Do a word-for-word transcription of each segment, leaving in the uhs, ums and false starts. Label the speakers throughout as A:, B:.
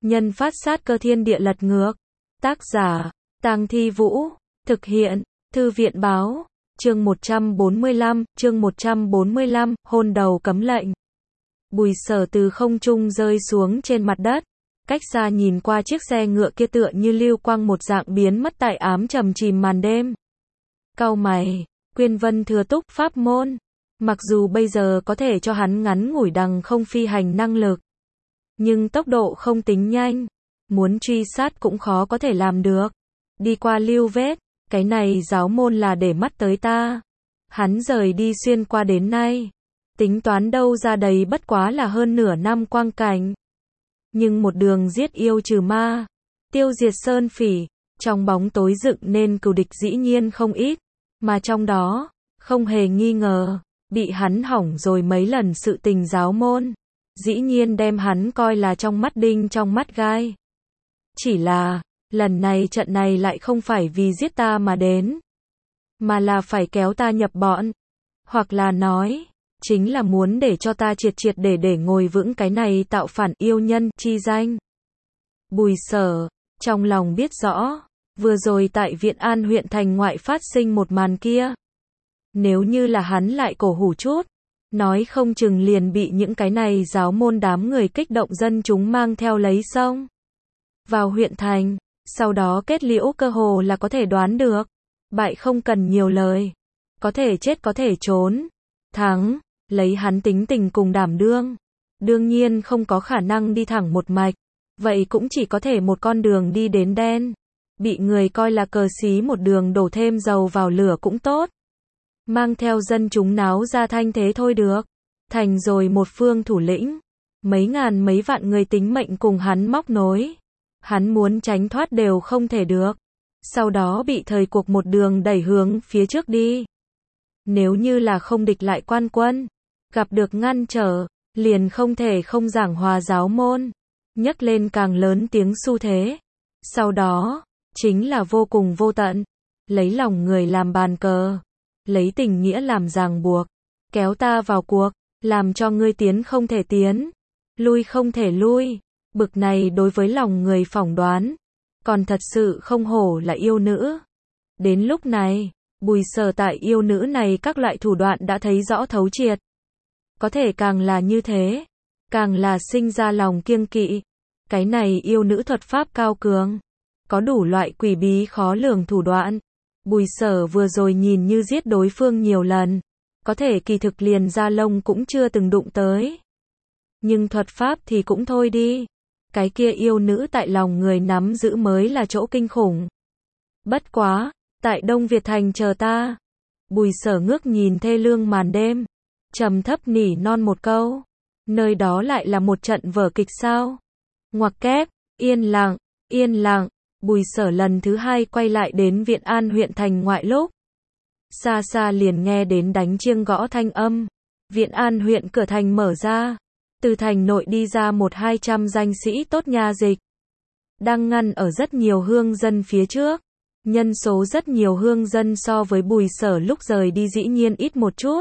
A: Nhân phát sát cơ thiên địa lật ngược. Tác giả, Tang Thi Vũ. Thực hiện, Thư viện báo. Chương một trăm bốn mươi lăm, chương một trăm bốn mươi lăm, hôn đầu cấm lệnh. Bùi Sở từ không trung rơi xuống trên mặt đất. Cách xa nhìn qua chiếc xe ngựa kia tựa như lưu quang một dạng biến mất tại ám trầm chìm màn đêm. Cau mày, Quyên Vân thừa túc pháp môn. Mặc dù bây giờ có thể cho hắn ngắn ngủi đằng không phi hành năng lực, nhưng tốc độ không tính nhanh, muốn truy sát cũng khó có thể làm được. Đi qua lưu vết, cái này giáo môn là để mắt tới ta. Hắn rời đi xuyên qua đến nay, tính toán đâu ra đấy bất quá là hơn nửa năm quang cảnh. Nhưng một đường giết yêu trừ ma, tiêu diệt sơn phỉ, trong bóng tối dựng nên cừu địch dĩ nhiên không ít, mà trong đó, không hề nghi ngờ, bị hắn hỏng rồi mấy lần sự tình giáo môn, dĩ nhiên đem hắn coi là trong mắt đinh trong mắt gai. Chỉ là, lần này trận này lại không phải vì giết ta mà đến, mà là phải kéo ta nhập bọn, hoặc là nói, chính là muốn để cho ta triệt triệt để để ngồi vững cái này tạo phản yêu nhân chi danh. Bùi Sở, trong lòng biết rõ, vừa rồi tại Viện An huyện thành ngoại phát sinh một màn kia. Nếu như là hắn lại cổ hủ chút, nói không chừng liền bị những cái này giáo môn đám người kích động dân chúng mang theo lấy xong vào huyện thành, sau đó kết liễu cơ hồ là có thể đoán được. Bại không cần nhiều lời, có thể chết có thể trốn, thắng, lấy hắn tính tình cùng đảm đương, đương nhiên không có khả năng đi thẳng một mạch, vậy cũng chỉ có thể một con đường đi đến đen, bị người coi là cờ xí một đường đổ thêm dầu vào lửa cũng tốt. Mang theo dân chúng náo ra thanh thế thôi được, thành rồi một phương thủ lĩnh, mấy ngàn mấy vạn người tính mệnh cùng hắn móc nối, hắn muốn tránh thoát đều không thể được, sau đó bị thời cuộc một đường đẩy hướng phía trước đi. Nếu như là không địch lại quan quân, gặp được ngăn trở, liền không thể không giảng hòa giáo môn, nhấc lên càng lớn tiếng xu thế. Sau đó, chính là vô cùng vô tận, lấy lòng người làm bàn cờ, lấy tình nghĩa làm ràng buộc, kéo ta vào cuộc, làm cho ngươi tiến không thể tiến, lui không thể lui. Bực này đối với lòng người phỏng đoán, còn thật sự không hổ là yêu nữ. Đến lúc này, Bùi Sở tại yêu nữ này các loại thủ đoạn đã thấy rõ thấu triệt. Có thể càng là như thế, càng là sinh ra lòng kiêng kỵ. Cái này yêu nữ thuật pháp cao cường, có đủ loại quỷ bí khó lường thủ đoạn. Bùi Sở vừa rồi nhìn như giết đối phương nhiều lần, có thể kỳ thực liền da lông cũng chưa từng đụng tới. Nhưng thuật pháp thì cũng thôi đi, cái kia yêu nữ tại lòng người nắm giữ mới là chỗ kinh khủng. Bất quá, tại Đông Việt thành chờ ta. Bùi Sở ngước nhìn thê lương màn đêm, trầm thấp nỉ non một câu. Nơi đó lại là một trận vở kịch sao? Ngoặc kép, yên lặng, yên lặng. Bùi Sở lần thứ hai quay lại đến Viện An huyện thành ngoại lúc, xa xa liền nghe đến đánh chiêng gõ thanh âm. Viện An huyện cửa thành mở ra, từ thành nội đi ra một hai trăm danh sĩ tốt nha dịch, đang ngăn ở rất nhiều hương dân phía trước. Nhân số rất nhiều hương dân so với Bùi Sở lúc rời đi dĩ nhiên ít một chút.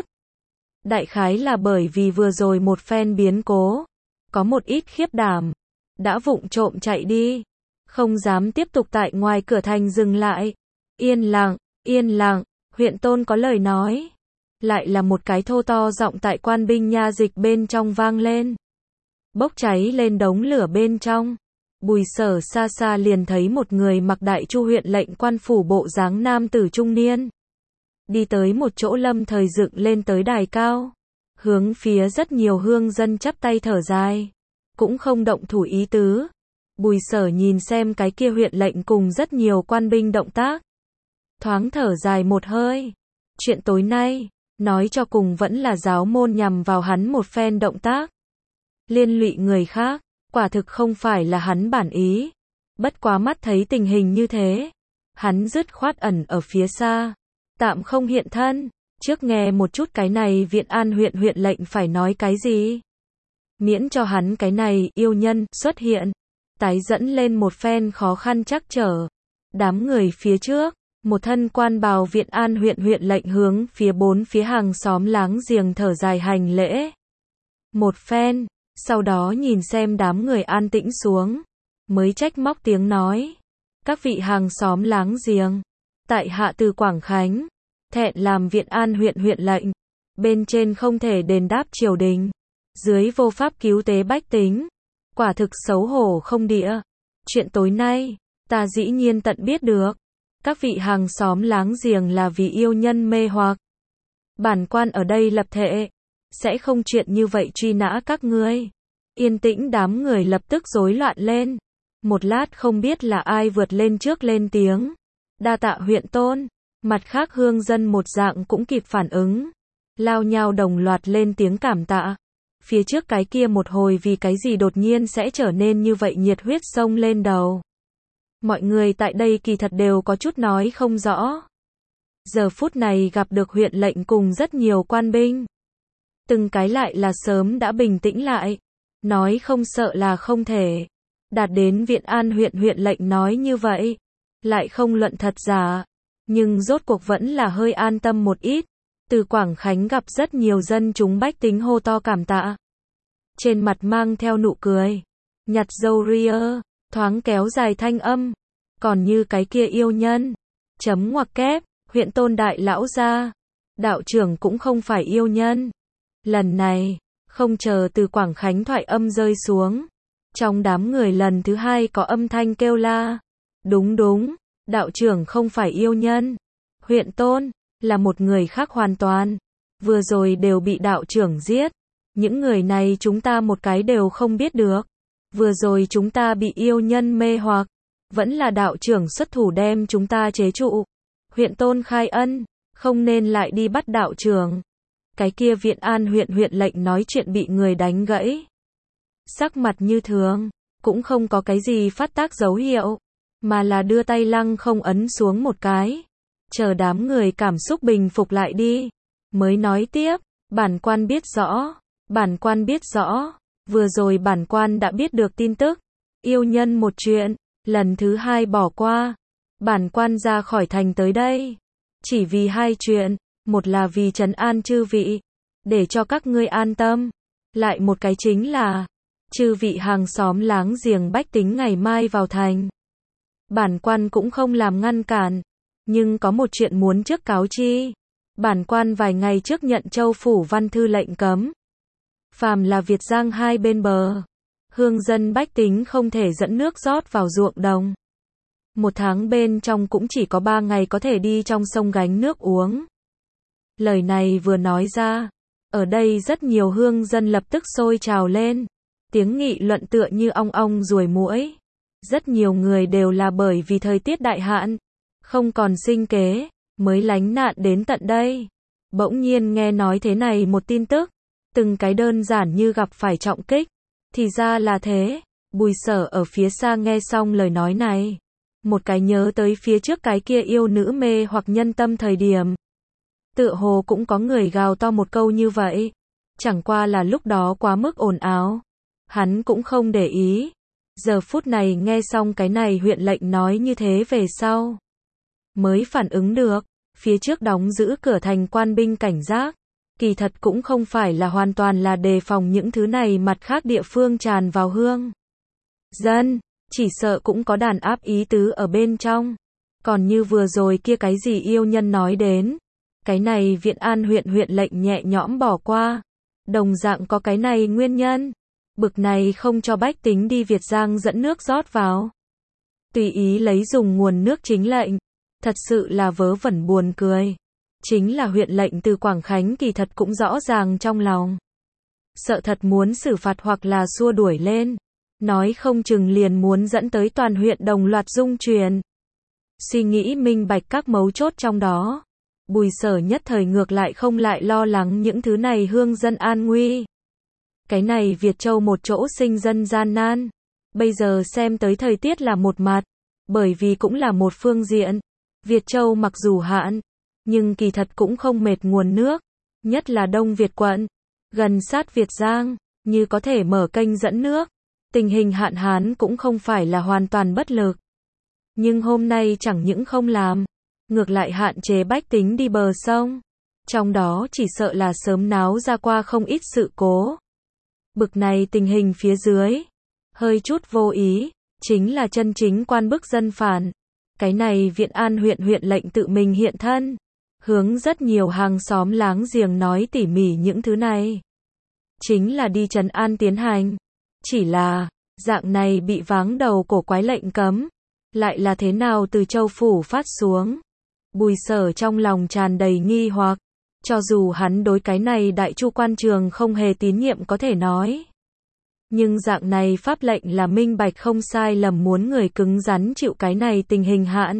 A: Đại khái là bởi vì vừa rồi một phen biến cố, có một ít khiếp đảm, đã vụng trộm chạy đi, không dám tiếp tục tại ngoài cửa thành dừng lại. Yên lặng, yên lặng, huyện tôn có lời nói. Lại là một cái thô to giọng tại quan binh nha dịch bên trong vang lên. Bốc cháy lên đống lửa bên trong. Bùi Sở xa xa liền thấy một người mặc đại chu huyện lệnh quan phủ bộ dáng nam tử trung niên, đi tới một chỗ lâm thời dựng lên tới đài cao, hướng phía rất nhiều hương dân chắp tay thở dài, cũng không động thủ ý tứ. Bùi Sở nhìn xem cái kia huyện lệnh cùng rất nhiều quan binh động tác, thoáng thở dài một hơi. Chuyện tối nay, nói cho cùng vẫn là giáo môn nhằm vào hắn một phen động tác, liên lụy người khác, quả thực không phải là hắn bản ý. Bất quá mắt thấy tình hình như thế, hắn dứt khoát ẩn ở phía xa, tạm không hiện thân. Trước nghe một chút cái này Viện An huyện huyện lệnh phải nói cái gì, miễn cho hắn cái này yêu nhân xuất hiện, tái dẫn lên một phen khó khăn trắc trở. Đám người phía trước, một thân quan bào Viện An huyện huyện lệnh hướng phía bốn phía hàng xóm láng giềng thở dài hành lễ một phen, sau đó nhìn xem đám người an tĩnh xuống, mới trách móc tiếng nói. Các vị hàng xóm láng giềng, tại hạ từ Quảng Khánh, thẹn làm Viện An huyện huyện lệnh, bên trên không thể đền đáp triều đình, dưới vô pháp cứu tế bách tính, quả thực xấu hổ không địa. Chuyện tối nay, ta dĩ nhiên tận biết được, các vị hàng xóm láng giềng là vì yêu nhân mê hoặc. Bản quan ở đây lập thệ, sẽ không chuyện như vậy truy nã các ngươi. Yên tĩnh đám người lập tức rối loạn lên. Một lát không biết là ai vượt lên trước lên tiếng. Đa tạ huyện tôn. Mặt khác hương dân một dạng cũng kịp phản ứng. Lao nhao đồng loạt lên tiếng cảm tạ. Phía trước cái kia một hồi vì cái gì đột nhiên sẽ trở nên như vậy nhiệt huyết sông lên đầu. Mọi người tại đây kỳ thật đều có chút nói không rõ. Giờ phút này gặp được huyện lệnh cùng rất nhiều quan binh. Từng cái lại là sớm đã bình tĩnh lại. Nói không sợ là không thể. Đạt đến Viện An huyện huyện lệnh nói như vậy. Lại không luận thật giả. Nhưng rốt cuộc vẫn là hơi an tâm một ít. Từ Quảng Khánh gặp rất nhiều dân chúng bách tính hô to cảm tạ. Trên mặt mang theo nụ cười. Nhặt dâu ria, thoáng kéo dài thanh âm. Còn như cái kia yêu nhân. Chấm ngoặc kép, huyện tôn đại lão gia. Đạo trưởng cũng không phải yêu nhân. Lần này, không chờ từ Quảng Khánh thoại âm rơi xuống. Trong đám người lần thứ hai có âm thanh kêu la. Đúng đúng, đạo trưởng không phải yêu nhân. Huyện tôn, là một người khác hoàn toàn. Vừa rồi đều bị đạo trưởng giết. Những người này chúng ta một cái đều không biết được. Vừa rồi chúng ta bị yêu nhân mê hoặc. Vẫn là đạo trưởng xuất thủ đem chúng ta chế trụ. Huyện tôn khai ân, không nên lại đi bắt đạo trưởng. Cái kia Viện An huyện huyện lệnh nói chuyện bị người đánh gãy. Sắc mặt như thường, cũng không có cái gì phát tác dấu hiệu, mà là đưa tay lăng không ấn xuống một cái. Chờ đám người cảm xúc bình phục lại đi, mới nói tiếp, bản quan biết rõ, bản quan biết rõ, vừa rồi bản quan đã biết được tin tức, yêu nhân một chuyện, lần thứ hai bỏ qua, bản quan ra khỏi thành tới đây, chỉ vì hai chuyện, một là vì trấn an chư vị, để cho các ngươi an tâm, lại một cái chính là, chư vị hàng xóm láng giềng bách tính ngày mai vào thành. Bản quan cũng không làm ngăn cản, nhưng có một chuyện muốn trước cáo chi. Bản quan vài ngày trước nhận Châu phủ văn thư lệnh cấm. Phàm là Việt Giang hai bên bờ, hương dân bách tính không thể dẫn nước rót vào ruộng đồng. Một tháng bên trong cũng chỉ có ba ngày có thể đi trong sông gánh nước uống. Lời này vừa nói ra, ở đây rất nhiều hương dân lập tức sôi trào lên. Tiếng nghị luận tựa như ong ong ruồi muỗi. Rất nhiều người đều là bởi vì thời tiết đại hạn, không còn sinh kế, mới lánh nạn đến tận đây. Bỗng nhiên nghe nói thế này một tin tức, từng cái đơn giản như gặp phải trọng kích. Thì ra là thế, Bùi Sở ở phía xa nghe xong lời nói này. Một cái nhớ tới phía trước cái kia yêu nữ mê hoặc nhân tâm thời điểm. Tựa hồ cũng có người gào to một câu như vậy. Chẳng qua là lúc đó quá mức ồn ào. Hắn cũng không để ý. Giờ phút này nghe xong cái này huyện lệnh nói như thế về sau. Mới phản ứng được, phía trước đóng giữ cửa thành quan binh cảnh giác. Kỳ thật cũng không phải là hoàn toàn là đề phòng những thứ này mặt khác địa phương tràn vào hương dân, chỉ sợ cũng có đàn áp ý tứ ở bên trong. Còn như vừa rồi kia cái gì yêu nhân nói đến, cái này Viện An huyện huyện lệnh nhẹ nhõm bỏ qua. Đồng dạng có cái này nguyên nhân. Bực này không cho bách tính đi Việt Giang dẫn nước rót vào. Tùy ý lấy dùng nguồn nước chính lệnh. Thật sự là vớ vẩn buồn cười. Chính là huyện lệnh từ Quảng Khánh kỳ thật cũng rõ ràng trong lòng. Sợ thật muốn xử phạt hoặc là xua đuổi lên. Nói không chừng liền muốn dẫn tới toàn huyện đồng loạt dung truyền. Suy nghĩ minh bạch các mấu chốt trong đó. Bùi Sở nhất thời ngược lại không lại lo lắng những thứ này hương dân an nguy. Cái này Việt Châu một chỗ sinh dân gian nan. Bây giờ xem tới thời tiết là một mặt. Bởi vì cũng là một phương diện. Việt Châu mặc dù hạn, nhưng kỳ thật cũng không mệt nguồn nước. Nhất là Đông Việt quận. Gần sát Việt Giang, như có thể mở kênh dẫn nước. Tình hình hạn hán cũng không phải là hoàn toàn bất lực. Nhưng hôm nay chẳng những không làm. Ngược lại hạn chế bách tính đi bờ sông. Trong đó chỉ sợ là sớm náo ra qua không ít sự cố. Bực này tình hình phía dưới, hơi chút vô ý, chính là chân chính quan bức dân phản. Cái này Viện An huyện huyện lệnh tự mình hiện thân, hướng rất nhiều hàng xóm láng giềng nói tỉ mỉ những thứ này. Chính là đi trấn an tiến hành. Chỉ là, dạng này bị váng đầu cổ quái lệnh cấm, lại là thế nào từ châu phủ phát xuống. Bùi Sở trong lòng tràn đầy nghi hoặc, cho dù hắn đối cái này đại chu quan trường không hề tín nhiệm có thể nói. Nhưng dạng này pháp lệnh là minh bạch không sai lầm muốn người cứng rắn chịu cái này tình hình hạn.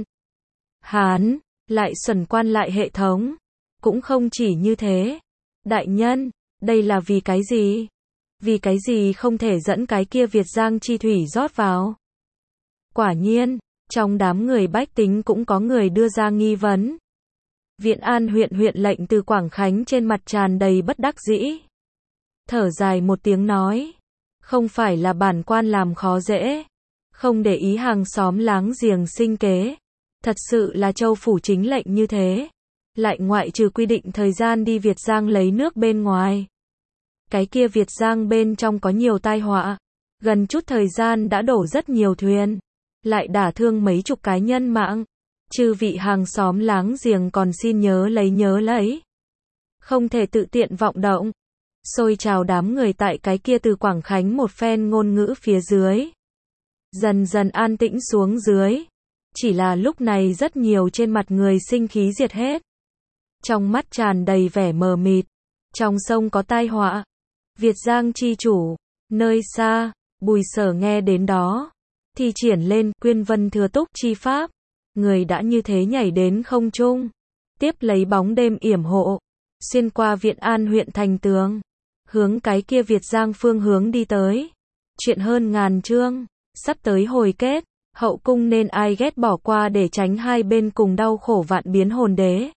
A: Hán, lại xuẩn quan lại hệ thống. Cũng không chỉ như thế. Đại nhân, đây là vì cái gì? Vì cái gì không thể dẫn cái kia Việt Giang chi thủy rót vào? Quả nhiên, trong đám người bách tính cũng có người đưa ra nghi vấn. Viện An huyện huyện lệnh từ Quảng Khánh trên mặt tràn đầy bất đắc dĩ. Thở dài một tiếng nói. Không phải là bản quan làm khó dễ. Không để ý hàng xóm láng giềng sinh kế. Thật sự là châu phủ chính lệnh như thế. Lại ngoại trừ quy định thời gian đi Việt Giang lấy nước bên ngoài. Cái kia Việt Giang bên trong có nhiều tai họa. Gần chút thời gian đã đổ rất nhiều thuyền. Lại đả thương mấy chục cái nhân mạng. Chư vị hàng xóm láng giềng còn xin nhớ lấy nhớ lấy. Không thể tự tiện vọng động. Xôi trào đám người tại cái kia từ Quảng Khánh một phen ngôn ngữ phía dưới. Dần dần an tĩnh xuống dưới. Chỉ là lúc này rất nhiều trên mặt người sinh khí diệt hết. Trong mắt tràn đầy vẻ mờ mịt. Trong sông có tai họa. Việt Giang chi chủ. Nơi xa, Bùi Sở nghe đến đó. Thì triển lên quyên vân thừa túc chi pháp. Người đã như thế nhảy đến không trung. Tiếp lấy bóng đêm yểm hộ. Xuyên qua Viện An huyện thành tường. Hướng cái kia Việt Giang phương hướng đi tới. Chuyện hơn ngàn chương. Sắp tới hồi kết. Hậu cung nên ai ghét bỏ qua để tránh hai bên cùng đau khổ vạn biến hồn đế.